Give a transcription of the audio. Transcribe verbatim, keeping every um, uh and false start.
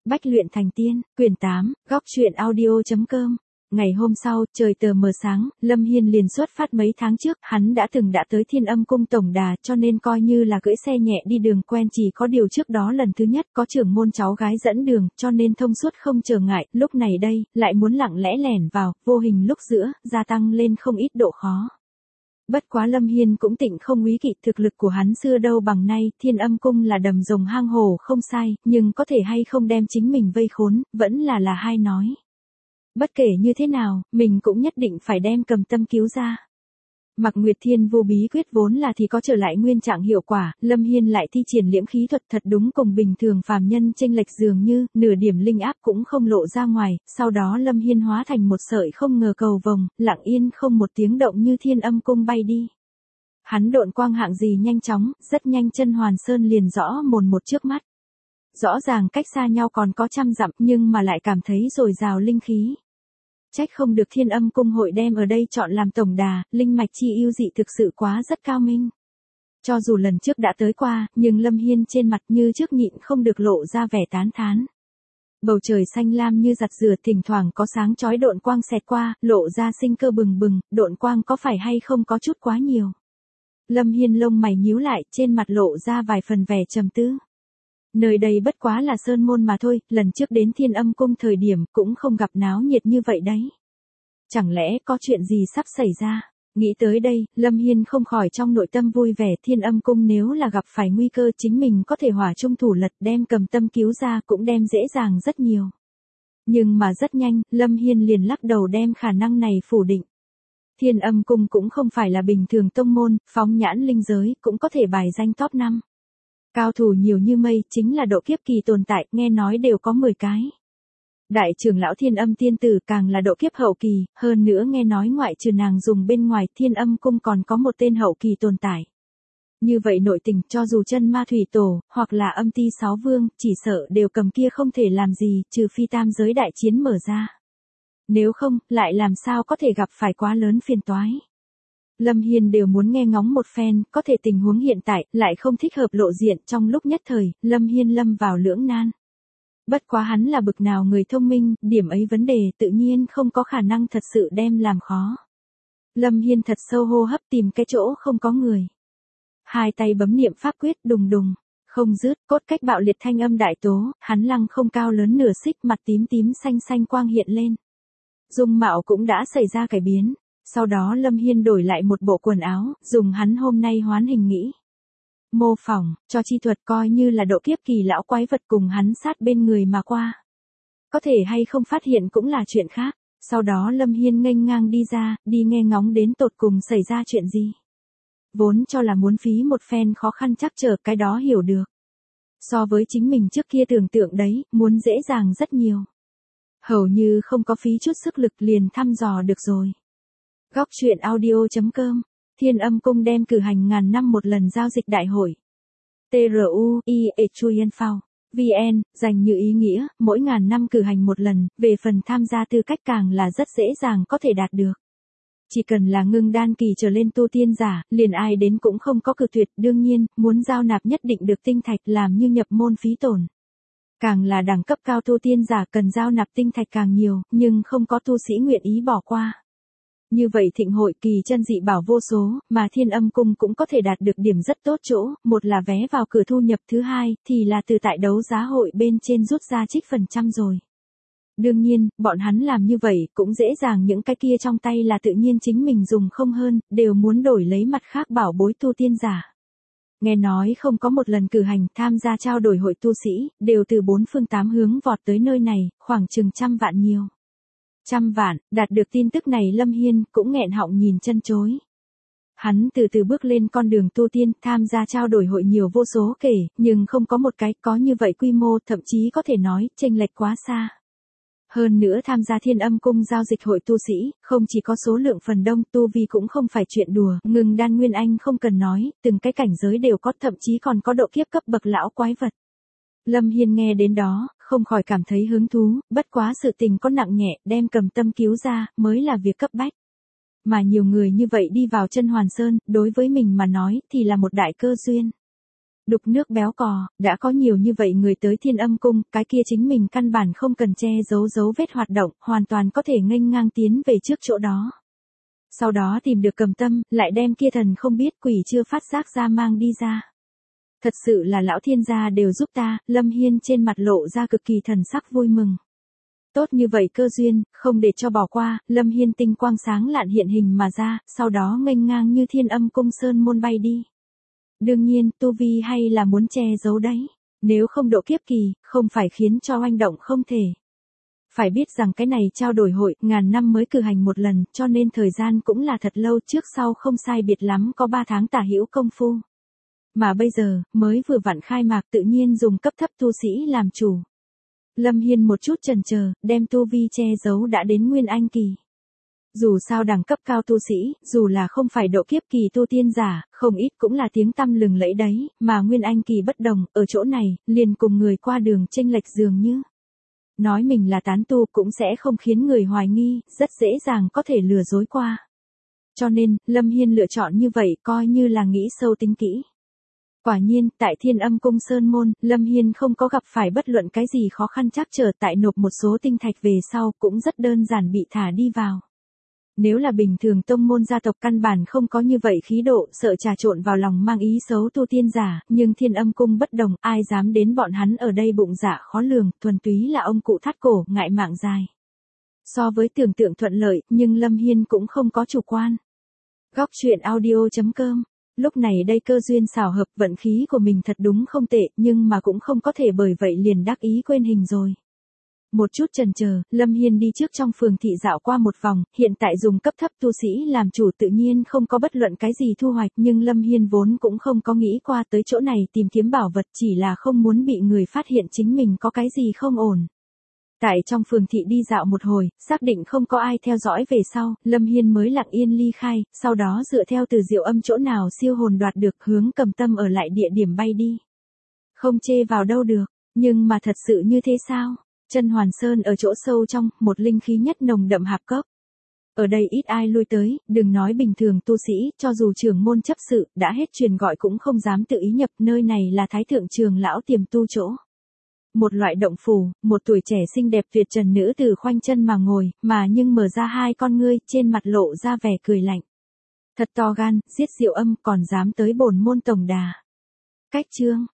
Bách luyện thành tiên, quyển tám, góc truyện audio.com. Ngày hôm sau, trời tờ mờ sáng, Lâm Hiên liền xuất phát mấy tháng trước, hắn đã từng đã tới Thiên Âm Cung tổng đà cho nên coi như là cưỡi xe nhẹ đi đường quen, chỉ có điều trước đó lần thứ nhất có trưởng môn cháu gái dẫn đường, cho nên thông suốt không trở ngại, lúc này đây, lại muốn lặng lẽ lẻn vào, vô hình lúc giữa, gia tăng lên không ít độ khó. Bất quá Lâm Hiên cũng tịnh không úy kỵ, thực lực của hắn xưa đâu bằng nay, Thiên Âm Cung là đầm rồng hang hổ không sai, nhưng có thể hay không đem chính mình vây khốn, vẫn là là hai nói. Bất kể như thế nào, mình cũng nhất định phải đem Cầm Tâm cứu ra. Mặc Nguyệt Thiên Vô Bí Quyết vốn là thì có trở lại nguyên trạng hiệu quả, Lâm Hiên lại thi triển liễm khí thuật thật đúng cùng bình thường phàm nhân chênh lệch dường như, nửa điểm linh áp cũng không lộ ra ngoài, sau đó Lâm Hiên hóa thành một sợi không ngờ cầu vồng, lặng yên không một tiếng động như Thiên Âm Cung bay đi. Hắn độn quang hạng gì nhanh chóng, rất nhanh chân Hoàn Sơn liền rõ mồn một trước mắt. Rõ ràng cách xa nhau còn có trăm dặm nhưng mà lại cảm thấy dồi dào linh khí. Trách không được Thiên Âm Cung hội đem ở đây chọn làm tổng đà, linh mạch chi yêu dị thực sự quá rất cao minh. Cho dù lần trước đã tới qua, nhưng Lâm Hiên trên mặt như trước nhịn không được lộ ra vẻ tán thán. Bầu trời xanh lam như giặt rửa, thỉnh thoảng có sáng chói độn quang xẹt qua, lộ ra sinh cơ bừng bừng, độn quang có phải hay không có chút quá nhiều. Lâm Hiên lông mày nhíu lại, trên mặt lộ ra vài phần vẻ trầm tư. Nơi đây bất quá là sơn môn mà thôi, lần trước đến Thiên Âm Cung thời điểm cũng không gặp náo nhiệt như vậy đấy. Chẳng lẽ có chuyện gì sắp xảy ra? Nghĩ tới đây, Lâm Hiên không khỏi trong nội tâm vui vẻ, Thiên Âm Cung nếu là gặp phải nguy cơ chính mình có thể hỏa trung thủ lật đem Cầm Tâm cứu ra cũng đem dễ dàng rất nhiều. Nhưng mà rất nhanh, Lâm Hiên liền lắc đầu đem khả năng này phủ định. Thiên Âm Cung cũng không phải là bình thường tông môn, phóng nhãn linh giới cũng có thể bài danh top năm. Cao thủ nhiều như mây, chính là độ kiếp kỳ tồn tại, nghe nói đều có mười cái. Đại trưởng lão Thiên Âm tiên tử càng là độ kiếp hậu kỳ, hơn nữa nghe nói ngoại trừ nàng dùng bên ngoài Thiên Âm Cung còn có một tên hậu kỳ tồn tại. Như vậy nội tình cho dù chân ma thủy tổ, hoặc là âm ti sáu vương, chỉ sợ đều cầm kia không thể làm gì, trừ phi tam giới đại chiến mở ra. Nếu không, lại làm sao có thể gặp phải quá lớn phiền toái. Lâm Hiên đều muốn nghe ngóng một phen, có thể tình huống hiện tại, lại không thích hợp lộ diện, trong lúc nhất thời, Lâm Hiên lâm vào lưỡng nan. Bất quá hắn là bực nào người thông minh, điểm ấy vấn đề tự nhiên không có khả năng thật sự đem làm khó. Lâm Hiên thật sâu hô hấp tìm cái chỗ không có người. Hai tay bấm niệm pháp quyết đùng đùng, không dứt, cốt cách bạo liệt thanh âm đại tố, hắn lăng không cao lớn nửa xích, mặt tím tím xanh xanh quang hiện lên. Dung mạo cũng đã xảy ra cải biến. Sau đó Lâm Hiên đổi lại một bộ quần áo, dùng hắn hôm nay hoán hình nghĩ. Mô phỏng, cho chi thuật coi như là độ kiếp kỳ lão quái vật cùng hắn sát bên người mà qua. Có thể hay không phát hiện cũng là chuyện khác. Sau đó Lâm Hiên nghênh ngang đi ra, đi nghe ngóng đến tột cùng xảy ra chuyện gì. Vốn cho là muốn phí một phen khó khăn chắc trở, cái đó hiểu được. So với chính mình trước kia tưởng tượng đấy, muốn dễ dàng rất nhiều. Hầu như không có phí chút sức lực liền thăm dò được rồi. Góc truyện audio.com. Thiên Âm Cung đem cử hành ngàn năm một lần giao dịch đại hội. tê rờ u i e Chuyen Phao vê en, dành như ý nghĩa, mỗi ngàn năm cử hành một lần, về phần tham gia tư cách càng là rất dễ dàng có thể đạt được. Chỉ cần là ngưng đan kỳ trở lên tu tiên giả, liền ai đến cũng không có cự tuyệt, đương nhiên, muốn giao nạp nhất định được tinh thạch làm như nhập môn phí tổn. Càng là đẳng cấp cao tu tiên giả cần giao nạp tinh thạch càng nhiều, nhưng không có tu sĩ nguyện ý bỏ qua. Như vậy thịnh hội kỳ chân dị bảo vô số, mà Thiên Âm Cung cũng có thể đạt được điểm rất tốt chỗ, một là vé vào cửa thu nhập, thứ hai, thì là từ tại đấu giá hội bên trên rút ra trích phần trăm rồi. Đương nhiên, bọn hắn làm như vậy cũng dễ dàng, những cái kia trong tay là tự nhiên chính mình dùng không hơn, đều muốn đổi lấy mặt khác bảo bối tu tiên giả. Nghe nói không có một lần cử hành tham gia trao đổi hội tu sĩ, đều từ bốn phương tám hướng vọt tới nơi này, khoảng chừng trăm vạn nhiều. Trăm vạn, đạt được tin tức này Lâm Hiên cũng nghẹn họng nhìn chân chối. Hắn từ từ bước lên con đường tu tiên, tham gia trao đổi hội nhiều vô số kể, nhưng không có một cái có như vậy quy mô, thậm chí có thể nói, chênh lệch quá xa. Hơn nữa tham gia Thiên Âm Cung giao dịch hội tu sĩ, không chỉ có số lượng phần đông, tu vi cũng không phải chuyện đùa, ngừng đan nguyên anh không cần nói, từng cái cảnh giới đều có, thậm chí còn có độ kiếp cấp bậc lão quái vật. Lâm Hiên nghe đến đó, không khỏi cảm thấy hứng thú, bất quá sự tình có nặng nhẹ, đem Cầm Tâm cứu ra, mới là việc cấp bách. Mà nhiều người như vậy đi vào chân Hoàn Sơn, đối với mình mà nói, thì là một đại cơ duyên. Đục nước béo cò, đã có nhiều như vậy người tới Thiên Âm Cung, cái kia chính mình căn bản không cần che giấu dấu vết hoạt động, hoàn toàn có thể nghênh ngang tiến về trước chỗ đó. Sau đó tìm được Cầm Tâm, lại đem kia thần không biết quỷ chưa phát giác ra mang đi ra. Thật sự là lão thiên gia đều giúp ta, Lâm Hiên trên mặt lộ ra cực kỳ thần sắc vui mừng. Tốt như vậy cơ duyên, không để cho bỏ qua, Lâm Hiên tinh quang sáng lạn hiện hình mà ra, sau đó nghênh ngang như Thiên Âm Cung sơn môn bay đi. Đương nhiên, tu vi hay là muốn che giấu đấy. Nếu không độ kiếp kỳ, không phải khiến cho oanh động không thể. Phải biết rằng cái này trao đổi hội, ngàn năm mới cử hành một lần, cho nên thời gian cũng là thật lâu, trước sau không sai biệt lắm có ba tháng tả hữu công phu. Mà bây giờ, mới vừa vặn khai mạc tự nhiên dùng cấp thấp tu sĩ làm chủ. Lâm Hiên một chút chần chờ, đem tu vi che giấu đã đến Nguyên Anh kỳ. Dù sao đẳng cấp cao tu sĩ, dù là không phải độ kiếp kỳ tu tiên giả, không ít cũng là tiếng tăm lừng lẫy đấy, mà Nguyên Anh kỳ bất đồng, ở chỗ này, liền cùng người qua đường chênh lệch dường như. Nói mình là tán tu cũng sẽ không khiến người hoài nghi, rất dễ dàng có thể lừa dối qua. Cho nên, Lâm Hiên lựa chọn như vậy coi như là nghĩ sâu tính kỹ. Quả nhiên, tại Thiên Âm Cung Sơn Môn, Lâm Hiên không có gặp phải bất luận cái gì khó khăn trắc trở, tại nộp một số tinh thạch về sau cũng rất đơn giản bị thả đi vào. Nếu là bình thường tông môn gia tộc căn bản không có như vậy khí độ, sợ trà trộn vào lòng mang ý xấu tu tiên giả, nhưng Thiên Âm Cung bất đồng, ai dám đến bọn hắn ở đây bụng dạ khó lường, thuần túy là ông cụ thắt cổ, ngại mạng dài. So với tưởng tượng thuận lợi, nhưng Lâm Hiên cũng không có chủ quan. Góc truyện audio chấm com. Lúc này đây cơ duyên xảo hợp, vận khí của mình thật đúng không tệ, nhưng mà cũng không có thể bởi vậy liền đắc ý quên hình rồi. Một chút chần chờ, Lâm Hiên đi trước trong phường thị dạo qua một vòng, hiện tại dùng cấp thấp tu sĩ làm chủ tự nhiên không có bất luận cái gì thu hoạch, nhưng Lâm Hiên vốn cũng không có nghĩ qua tới chỗ này tìm kiếm bảo vật, chỉ là không muốn bị người phát hiện chính mình có cái gì không ổn. Tại trong phường thị đi dạo một hồi, xác định không có ai theo dõi về sau, Lâm Hiên mới lặng yên ly khai, sau đó dựa theo từ Diệu Âm chỗ nào siêu hồn đoạt được hướng Cầm Tâm ở lại địa điểm bay đi. Không chê vào đâu được, nhưng mà thật sự như thế sao? Chân Hoàn Sơn ở chỗ sâu trong, một linh khí nhất nồng đậm hạp cốc. Ở đây ít ai lui tới, đừng nói bình thường tu sĩ, cho dù trưởng môn chấp sự, đã hết truyền gọi cũng không dám tự ý nhập, nơi này là Thái Thượng Trường lão tiềm tu chỗ. Một loại động phủ, một tuổi trẻ xinh đẹp tuyệt trần nữ tử khoanh chân mà ngồi, mà nhưng mở ra hai con ngươi, trên mặt lộ ra vẻ cười lạnh. Thật to gan, giết Diệu Âm còn dám tới bổn môn tổng đà. Cách chương